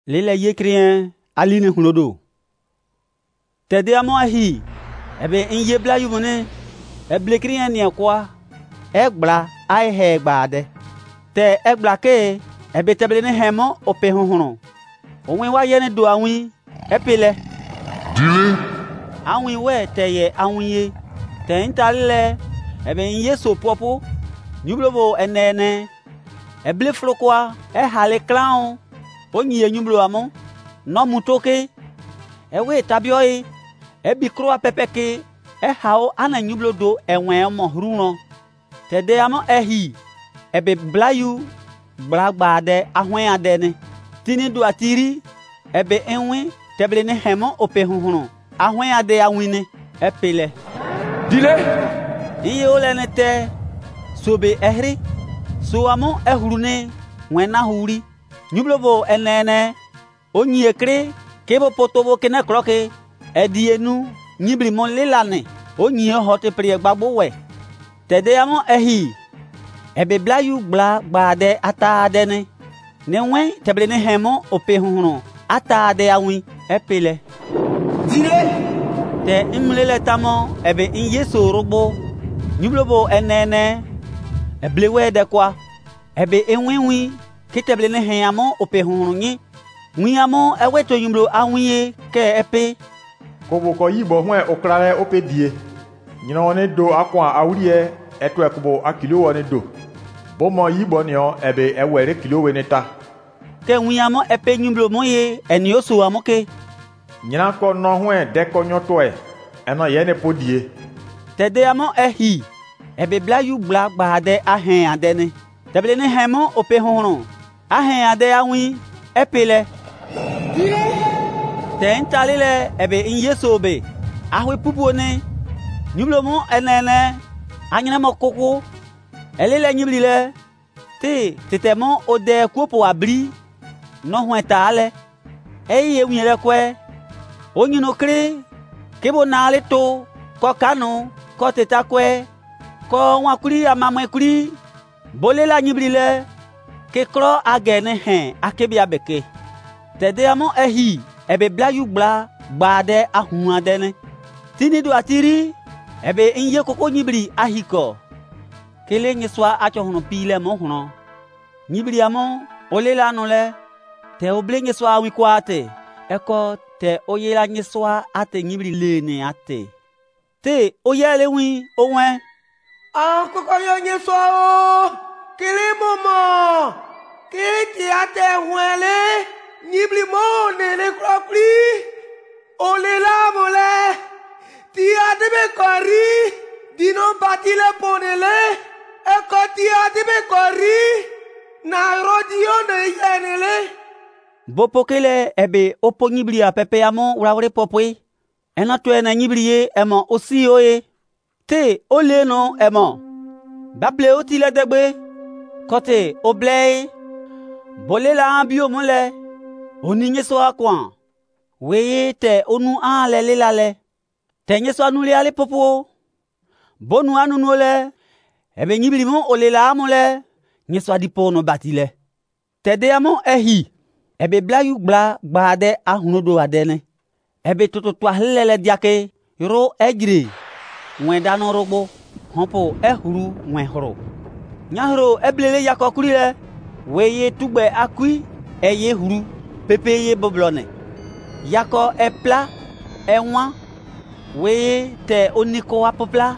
Lele yekrien aline hulodo. Tede amo ahi. Ebe inye bla yumone. Eblekrien ni kwa. Egbla ai he gbade. Te egbla ke ebe tebele ne hemo ope honhono. Onwe wa yene do awin epele. Dile. Awin we te ye awin ye. Te intalile ebe inye so popo. Nyublobo enene. Eble flokwa hale clown. Onye nyublo amo. No mutoke. Ewe tabioi. Ebi kroa pepeke. Hao ana nyublo do enwe mo hruno. Tede amo ehi. Ebe blayu blagbade ahwen adene. Tini do atiri. Ebe enwe tebele ne hemo ope hunhuno. Ahwen ade awine. Epele. Dile. Iye olene te. Sobe ehri. So amo ehrune. Wena huri. Nyublobo enene. Onyi ekre. Kebo potobo kene kloke. Edienu. Nyibri mon lelane. Onyi hote priye gbagbo we. Tede amo ehi. Ebe blayu gbade ata adene. Newen tebele ne hemo ope hunhuno. Ata ade awin. Epele. Dile. Te imlele tamo. Ebe inye so rogbo. Nyublobo enene. Eblewe de kwa. Ebe enwenwi. Kitebele ne heyamo ope hunhuno nye. Wiamo eweto nyublo awinye ke epe. Kobo ko yibo hwe okrare ope die. Nyina one do akwa awrie eto ekobo akilo woni do. Bomo yibo ni o ebe ewere kilo we neta. Ke wiamo epe nyublo moye eni oso amoke. Nyina ko no hwe de ko nyoto e. Eno ye ne podie. Tede amo ehi. Ebe blayu gbade ahen adene. Tebele ne hemo ope honro. Ahen ade awin epele. Te intalile ebe inye sobe. Ahwe pupu ne. Nyublo mo enene. Anyina mo koko. Elele nyibrile. Tete mo ode kuopo abri. No hweta ale. Eye winyele kwe. Onyino kre. Kebo nale to. Ko kano. Ko teta kwe. Ko wakuri amamwe kuri. Bolela nyibrile. Ke kro agene hen. Akebi abeke. Tede amo ehi. Ebe blayu gbade ahun adene. Tini do atiri. Ebe inye koko nyibri ahiko. Kele nyeswa acho hono pile mo hono. Nyibri amo olela nole. Te oble nyeswa awikwa ate. Eko te oyela nyeswa ate nyibri lene ate. Te oyele wi owen. Koko yo nyeswa o. Kele momo. Kiti ate huele. Nyibli mo nene krokli. Olela mole. Ti adebe kori. Dino batile ponele. Eko ti adebe kori. Na rodio ne yenele. Bopokele ebe opo nyibli a pepe amo urawre popwe. Enato ena nyibli ye emo osi oye. Te ole no emo. Baple otile degbe. Kote oblei. Bolela ambio mole. Oninye so akwan. Weye te onu an lele lale. Te nye so anule ale popo. Bonu anu nole. Ebe nyibili mon olela amole. Nye so adipo no batile. Te de amon ehi. Ebe blayu gbade ahunodo adene. Ebe toto lele diake. Ro ejire. Mwen dano rogbo. Hompo ehuru mwen horo. Nyahro eblele yakokuri le. Weye tugbe akui. Eye huru. Pepe ye boblone. Yako epla. Enwa. Weye te oniko apopla.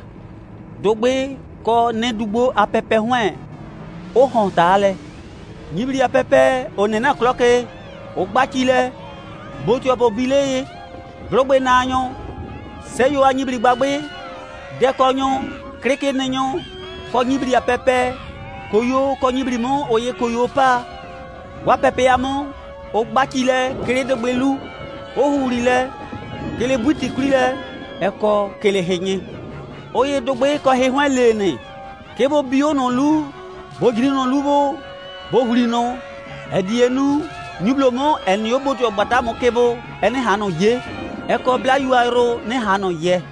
Dogbe ko nedugbo apepe hwen. O honta ale. Nyibri apepe onena kloke. O gbakile. Botu abobile ye. Grogbe nanyo. Seyo a nyibri gbagbe. Deko nyon. Kreke nenyon. Ko nyibri apepe. Koyo ko nyibri mon oye koyo pa. Wa pepe amon. O gbakile kele de gbelu. O hurile. Kele buti kurile. Eko kele henye. Oye dogbe ko hehwen lene. Kebo bio non lu. Bo giri non lu bo. Bo huri non. Edienu. Nyublo mon en yo botu ogbata mo kebo. Ene hano ye. Eko bla yu aero ne hano ye.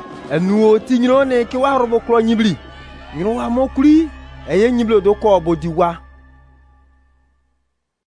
Enu ti nyino ne ke wa robo klo nyibli. Nyino wa mo kuri. Eye nyiblo do ko bo diwa.